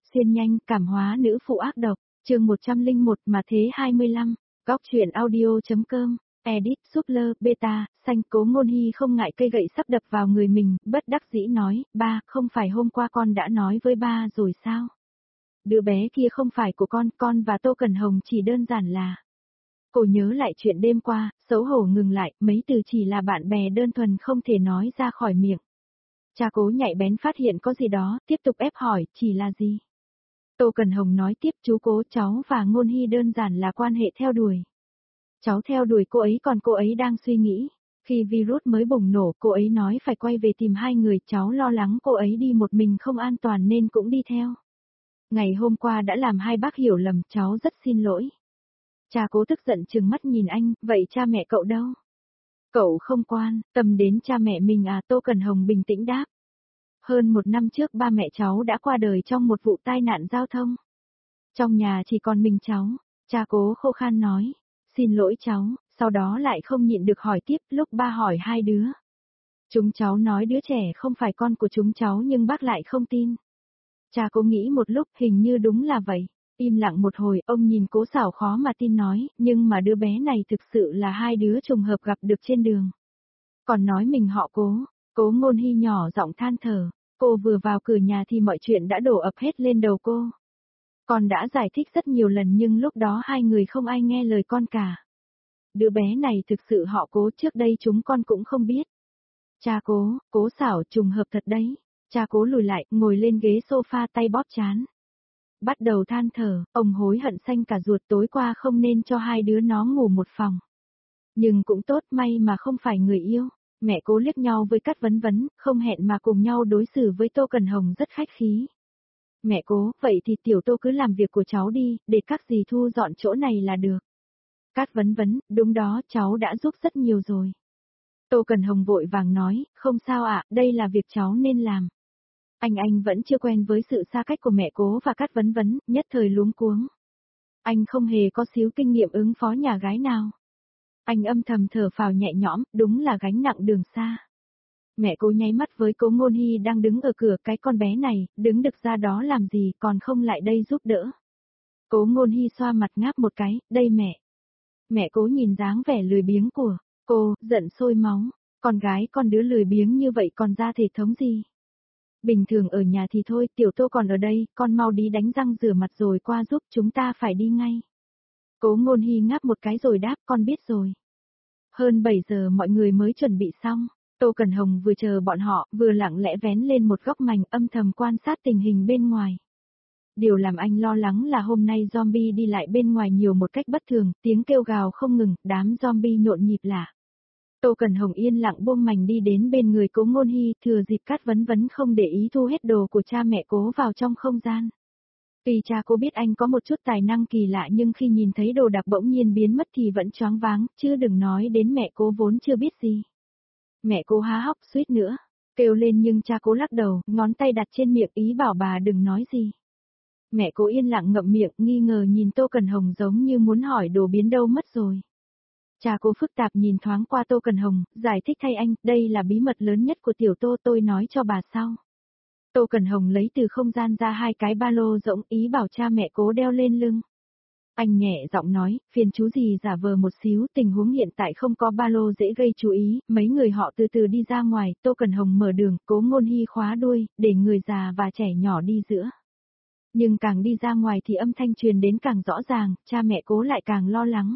Xuyên nhanh, cảm hóa nữ phụ ác độc, chương 101 mà thế 25, góc truyện audio.com, edit, Super, beta, xanh. Cố Ngôn Hy không ngại cây gậy sắp đập vào người mình, bất đắc dĩ nói, ba, không phải hôm qua con đã nói với ba rồi sao? Đứa bé kia không phải của con và Tô Cẩn Hồng chỉ đơn giản là... Cô nhớ lại chuyện đêm qua, xấu hổ ngừng lại, mấy từ chỉ là bạn bè đơn thuần không thể nói ra khỏi miệng. Cha Cố nhạy bén phát hiện có gì đó, tiếp tục ép hỏi, chỉ là gì? Tô Cẩn Hồng nói tiếp, chú Cố, cháu và Ngôn Hy đơn giản là quan hệ theo đuổi. Cháu theo đuổi cô ấy còn cô ấy đang suy nghĩ. Khi virus mới bùng nổ, cô ấy nói phải quay về tìm hai người, cháu lo lắng cô ấy đi một mình không an toàn nên cũng đi theo. Ngày hôm qua đã làm hai bác hiểu lầm, cháu rất xin lỗi. Cha Cố tức giận trừng mắt nhìn anh, vậy cha mẹ cậu đâu? Cậu không quan tâm đến cha mẹ mình à? Tô Cẩn Hồng bình tĩnh đáp. Hơn một năm trước ba mẹ cháu đã qua đời trong một vụ tai nạn giao thông. Trong nhà chỉ còn mình cháu, cha Cố khô khan nói. Xin lỗi cháu, sau đó lại không nhịn được hỏi tiếp, lúc ba hỏi hai đứa. Chúng cháu nói đứa trẻ không phải con của chúng cháu nhưng bác lại không tin. Cha Cố nghĩ một lúc, hình như đúng là vậy. Im lặng một hồi, ông nhìn Cố Sảo khó mà tin nói, nhưng mà đứa bé này thực sự là hai đứa trùng hợp gặp được trên đường. Còn nói mình họ Cố. Cố Ngôn Hy nhỏ giọng than thở. Cô vừa vào cửa nhà thì mọi chuyện đã đổ ập hết lên đầu cô. Con đã giải thích rất nhiều lần nhưng lúc đó hai người không ai nghe lời con cả. Đứa bé này thực sự họ Cố, trước đây chúng con cũng không biết. Cha Cố, Cố Sảo, trùng hợp thật đấy. Cha Cố lùi lại, ngồi lên ghế sofa, tay bóp trán. Bắt đầu than thở, ông hối hận xanh cả ruột, tối qua không nên cho hai đứa nó ngủ một phòng. Nhưng cũng tốt, may mà không phải người yêu. Mẹ Cố liếc nhau với Cát Vấn Vấn, không hẹn mà cùng nhau đối xử với Tô Cẩn Hồng rất khách khí. Mẹ Cố, vậy thì tiểu Tô cứ làm việc của cháu đi, để các dì thu dọn chỗ này là được. Cát Vấn Vấn, đúng đó, cháu đã giúp rất nhiều rồi. Tô Cẩn Hồng vội vàng nói, không sao ạ, đây là việc cháu nên làm. Anh vẫn chưa quen với sự xa cách của mẹ Cố và Cát Vấn Vấn, nhất thời luống cuống. Anh không hề có xíu kinh nghiệm ứng phó nhà gái nào. Anh âm thầm thở phào nhẹ nhõm, đúng là gánh nặng đường xa. Mẹ Cố nháy mắt với Cố Ngôn Hy đang đứng ở cửa, cái con bé này, đứng được ra đó làm gì còn không lại đây giúp đỡ. Cố Ngôn Hy xoa mặt ngáp một cái, đây mẹ. Mẹ Cố nhìn dáng vẻ lười biếng của cô, giận sôi máu. Con gái con đứa lười biếng như vậy còn ra thể thống gì? Bình thường ở nhà thì thôi, tiểu Tô còn ở đây, con mau đi đánh răng rửa mặt rồi qua giúp, chúng ta phải đi ngay. Cố Ngôn Hy ngáp một cái rồi đáp, con biết rồi. Hơn 7 giờ mọi người mới chuẩn bị xong. Tô Cẩn Hồng vừa chờ bọn họ, vừa lặng lẽ vén lên một góc mành âm thầm quan sát tình hình bên ngoài. Điều làm anh lo lắng là hôm nay zombie đi lại bên ngoài nhiều một cách bất thường, tiếng kêu gào không ngừng, đám zombie nhộn nhịp lạ. Tô Cẩn Hồng yên lặng buông mành đi đến bên người Cố Ngôn Hy, thừa dịp Cát Vấn Vấn không để ý thu hết đồ của cha mẹ Cố vào trong không gian. Tuy cha Cố biết anh có một chút tài năng kỳ lạ nhưng khi nhìn thấy đồ đạc bỗng nhiên biến mất thì vẫn choáng váng, chứ đừng nói đến mẹ Cố vốn chưa biết gì. Mẹ Cố há hốc suýt nữa kêu lên nhưng cha Cố lắc đầu, ngón tay đặt trên miệng ý bảo bà đừng nói gì. Mẹ Cố yên lặng ngậm miệng, nghi ngờ nhìn Tô Cẩn Hồng giống như muốn hỏi đồ biến đâu mất rồi. Cha Cố phức tạp nhìn thoáng qua Tô Cẩn Hồng, giải thích thay anh, đây là bí mật lớn nhất của tiểu Tô, tôi nói cho bà sau. Tô Cẩn Hồng lấy từ không gian ra hai cái ba lô rỗng, ý bảo cha mẹ Cố đeo lên lưng. Anh nhẹ giọng nói, phiền chú gì giả vờ một xíu, tình huống hiện tại không có ba lô dễ gây chú ý, mấy người họ từ từ đi ra ngoài, Tô Cẩn Hồng mở đường, Cố Ngôn Hy khóa đuôi, để người già và trẻ nhỏ đi giữa. Nhưng càng đi ra ngoài thì âm thanh truyền đến càng rõ ràng, cha mẹ Cố lại càng lo lắng.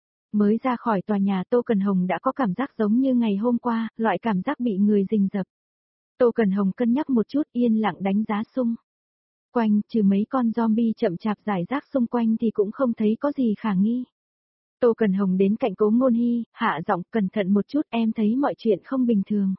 Mới ra khỏi tòa nhà Tô Cẩn Hồng đã có cảm giác giống như ngày hôm qua, loại cảm giác bị người rình rập. Tô Cẩn Hồng cân nhắc một chút, yên lặng đánh giá xung quanh, trừ mấy con zombie chậm chạp rải rác xung quanh thì cũng không thấy có gì khả nghi. Tô Cẩn Hồng đến cạnh Cố Ngôn Hy, hạ giọng, cẩn thận một chút, em thấy mọi chuyện không bình thường.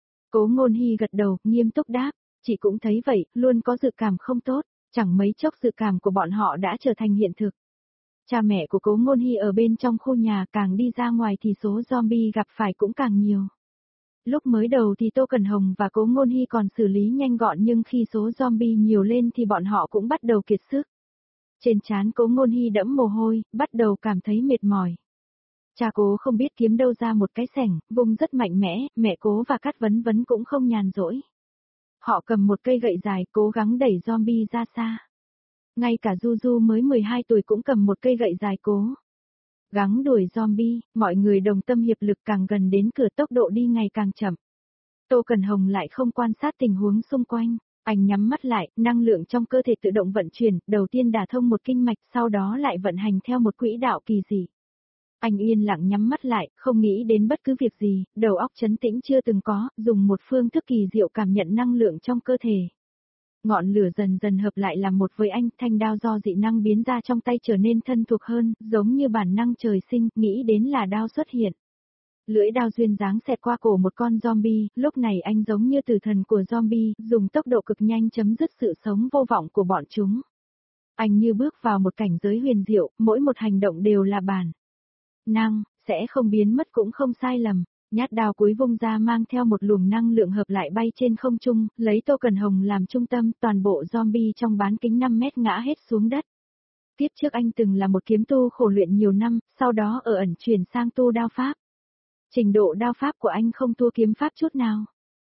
Cố Ngôn Hy gật đầu, nghiêm túc đáp, chị cũng thấy vậy, luôn có dự cảm không tốt, chẳng mấy chốc dự cảm của bọn họ đã trở thành hiện thực. Cha mẹ của Cố Ngôn Hy ở bên trong khu nhà, càng đi ra ngoài thì số zombie gặp phải cũng càng nhiều. Lúc mới đầu thì Tô Cẩn Hồng và Cố Ngôn Hy còn xử lý nhanh gọn nhưng khi số zombie nhiều lên thì bọn họ cũng bắt đầu kiệt sức. Trên trán Cố Ngôn Hy đẫm mồ hôi, bắt đầu cảm thấy mệt mỏi. Cha Cố không biết kiếm đâu ra một cái xẻng, vung rất mạnh mẽ, mẹ Cố và Cát Vấn Vấn cũng không nhàn rỗi. Họ cầm một cây gậy dài, cố gắng đẩy zombie ra xa. Ngay cả Du Du mới 12 tuổi cũng cầm một cây gậy dài cố gắng đuổi zombie, mọi người đồng tâm hiệp lực càng gần đến cửa tốc độ đi ngày càng chậm. Tô Cẩn Hồng lại không quan sát tình huống xung quanh, anh nhắm mắt lại, năng lượng trong cơ thể tự động vận chuyển, đầu tiên đả thông một kinh mạch, sau đó lại vận hành theo một quỹ đạo kỳ dị. Anh yên lặng nhắm mắt lại, không nghĩ đến bất cứ việc gì, đầu óc trấn tĩnh chưa từng có, dùng một phương thức kỳ diệu cảm nhận năng lượng trong cơ thể. Ngọn lửa dần dần hợp lại làm một với anh, thanh đao do dị năng biến ra trong tay trở nên thân thuộc hơn, giống như bản năng trời sinh, nghĩ đến là đao xuất hiện. Lưỡi đao duyên dáng xẹt qua cổ một con zombie, lúc này anh giống như tử thần của zombie, dùng tốc độ cực nhanh chấm dứt sự sống vô vọng của bọn chúng. Anh như bước vào một cảnh giới huyền diệu, mỗi một hành động đều là bản năng, sẽ không biến mất cũng không sai lầm. Nhát đao cuối vung ra mang theo một luồng năng lượng hợp lại bay trên không trung, lấy Tô Cẩn Hồng làm trung tâm, toàn bộ zombie trong bán kính 5 mét ngã hết xuống đất. Tiếp trước anh từng là một kiếm tu khổ luyện nhiều năm, sau đó ở ẩn chuyển sang tu đao pháp. Trình độ đao pháp của anh không thua kiếm pháp chút nào.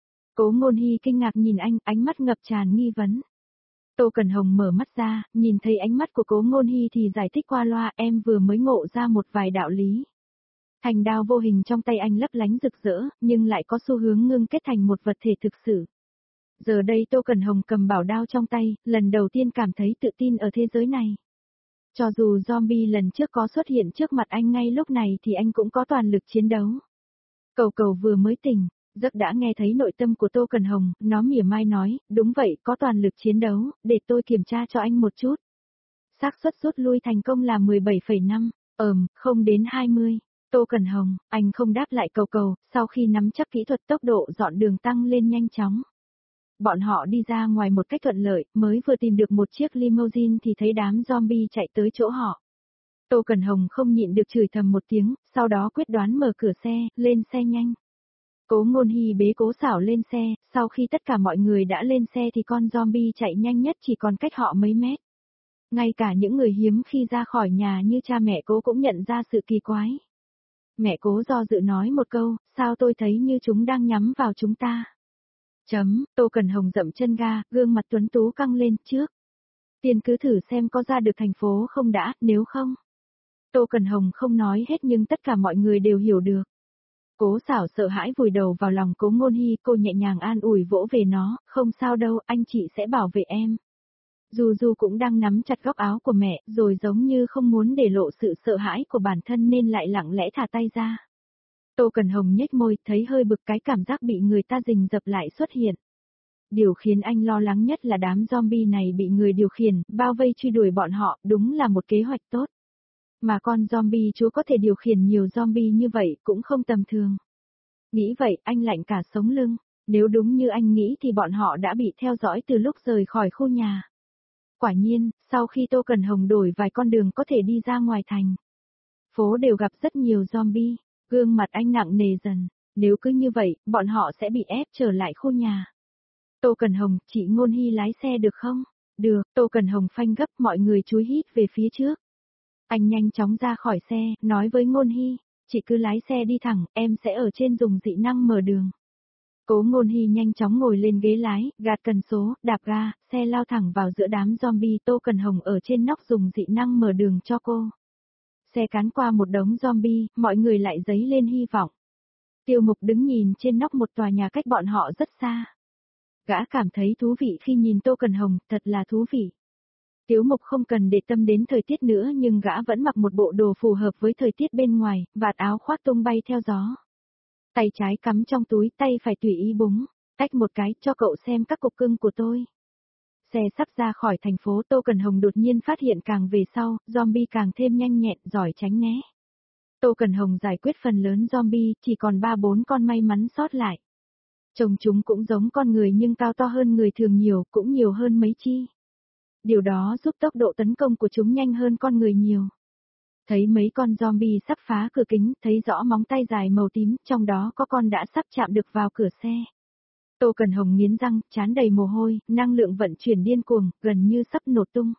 Cố Ngôn Hi kinh ngạc nhìn anh, ánh mắt ngập tràn nghi vấn. Tô Cẩn Hồng mở mắt ra, nhìn thấy ánh mắt của Cố Ngôn Hi thì giải thích qua loa, em vừa mới ngộ ra một vài đạo lý. Thành đao vô hình trong tay anh lấp lánh rực rỡ, nhưng lại có xu hướng ngưng kết thành một vật thể thực sự. Giờ đây Tô Cẩn Hồng cầm bảo đao trong tay, lần đầu tiên cảm thấy tự tin ở thế giới này. Cho dù zombie lần trước có xuất hiện trước mặt anh ngay lúc này thì anh cũng có toàn lực chiến đấu. Cầu Cầu vừa mới tỉnh, giấc đã nghe thấy nội tâm của Tô Cẩn Hồng, nó mỉa mai nói, đúng vậy, có toàn lực chiến đấu, để tôi kiểm tra cho anh một chút. Xác suất rút lui thành công là 17,5, không đến 20. Tô Cẩn Hồng, anh không đáp lại Cầu Cầu, sau khi nắm chắc kỹ thuật tốc độ dọn đường tăng lên nhanh chóng. Bọn họ đi ra ngoài một cách thuận lợi, mới vừa tìm được một chiếc limousine thì thấy đám zombie chạy tới chỗ họ. Tô Cẩn Hồng không nhịn được chửi thầm một tiếng, sau đó quyết đoán mở cửa xe, lên xe nhanh. Cố Ngôn Hi bế Cố Xảo lên xe, sau khi tất cả mọi người đã lên xe thì con zombie chạy nhanh nhất chỉ còn cách họ mấy mét. Ngay cả những người hiếm khi ra khỏi nhà như cha mẹ Cố cũng nhận ra sự kỳ quái. Mẹ Cố do dự nói một câu, sao tôi thấy như chúng đang nhắm vào chúng ta. Tô Cẩn Hồng dậm chân ga, gương mặt tuấn tú căng lên trước. Tiên cứ thử xem có ra được thành phố không đã, nếu không. Tô Cẩn Hồng không nói hết nhưng tất cả mọi người đều hiểu được. Cố Xảo sợ hãi vùi đầu vào lòng Cố Ngôn Hi, cô nhẹ nhàng an ủi vỗ về nó, không sao đâu, anh chị sẽ bảo vệ em. Du Du cũng đang nắm chặt góc áo của mẹ, rồi giống như không muốn để lộ sự sợ hãi của bản thân nên lại lặng lẽ thả tay ra. Tô Cẩn Hồng nhếch môi, thấy hơi bực cái cảm giác bị người ta rình rập lại xuất hiện. Điều khiến anh lo lắng nhất là đám zombie này bị người điều khiển, bao vây truy đuổi bọn họ, đúng là một kế hoạch tốt. Mà con zombie chúa có thể điều khiển nhiều zombie như vậy cũng không tầm thường. Nghĩ vậy, anh lạnh cả sống lưng, nếu đúng như anh nghĩ thì bọn họ đã bị theo dõi từ lúc rời khỏi khu nhà. Quả nhiên, sau khi Tô Cẩn Hồng đổi vài con đường có thể đi ra ngoài thành, phố đều gặp rất nhiều zombie, gương mặt anh nặng nề dần, nếu cứ như vậy, bọn họ sẽ bị ép trở lại khu nhà. Tô Cẩn Hồng, chị Ngôn Hi lái xe được không? Được, Tô Cẩn Hồng phanh gấp, mọi người chúi hít về phía trước. Anh nhanh chóng ra khỏi xe, nói với Ngôn Hi, chị cứ lái xe đi thẳng, em sẽ ở trên dùng dị năng mở đường. Cố Ngôn Hi nhanh chóng ngồi lên ghế lái, gạt cần số, đạp ga, xe lao thẳng vào giữa đám zombie. Tô Cẩn Hồng ở trên nóc dùng dị năng mở đường cho cô. Xe cán qua một đống zombie, mọi người lại dấy lên hy vọng. Tiêu Mục đứng nhìn trên nóc một tòa nhà cách bọn họ rất xa. Gã cảm thấy thú vị khi nhìn Tô Cẩn Hồng, thật là thú vị. Tiếu Mục không cần để tâm đến thời tiết nữa nhưng gã vẫn mặc một bộ đồ phù hợp với thời tiết bên ngoài, vạt áo khoác tung bay theo gió. Tay trái cắm trong túi, tay phải tùy ý búng, tách một cái, cho cậu xem các cục cưng của tôi. Xe sắp ra khỏi thành phố, Tô Cẩn Hồng đột nhiên phát hiện càng về sau, zombie càng thêm nhanh nhẹn, giỏi tránh né. Tô Cẩn Hồng giải quyết phần lớn zombie, chỉ còn 3-4 con may mắn sót lại. Trông chúng cũng giống con người nhưng cao to hơn người thường nhiều, cũng nhiều hơn mấy chi. Điều đó giúp tốc độ tấn công của chúng nhanh hơn con người nhiều. Thấy mấy con zombie sắp phá cửa kính, thấy rõ móng tay dài màu tím, trong đó có con đã sắp chạm được vào cửa xe. Tô Cẩn Hồng nghiến răng, trán đầy mồ hôi, năng lượng vận chuyển điên cuồng, gần như sắp nổ tung.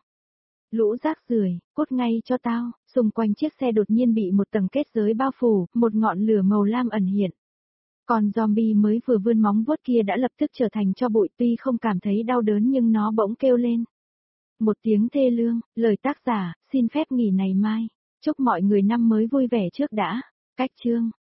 Lũ rác rưởi, cút ngay cho tao, xung quanh chiếc xe đột nhiên bị một tầng kết giới bao phủ, một ngọn lửa màu lam ẩn hiện. Con zombie mới vừa vươn móng vuốt kia đã lập tức trở thành tro bụi, tuy không cảm thấy đau đớn nhưng nó bỗng kêu lên. Một tiếng thê lương, lời tác giả, xin phép nghỉ ngày mai. Chúc mọi người năm mới vui vẻ trước đã. Cách chương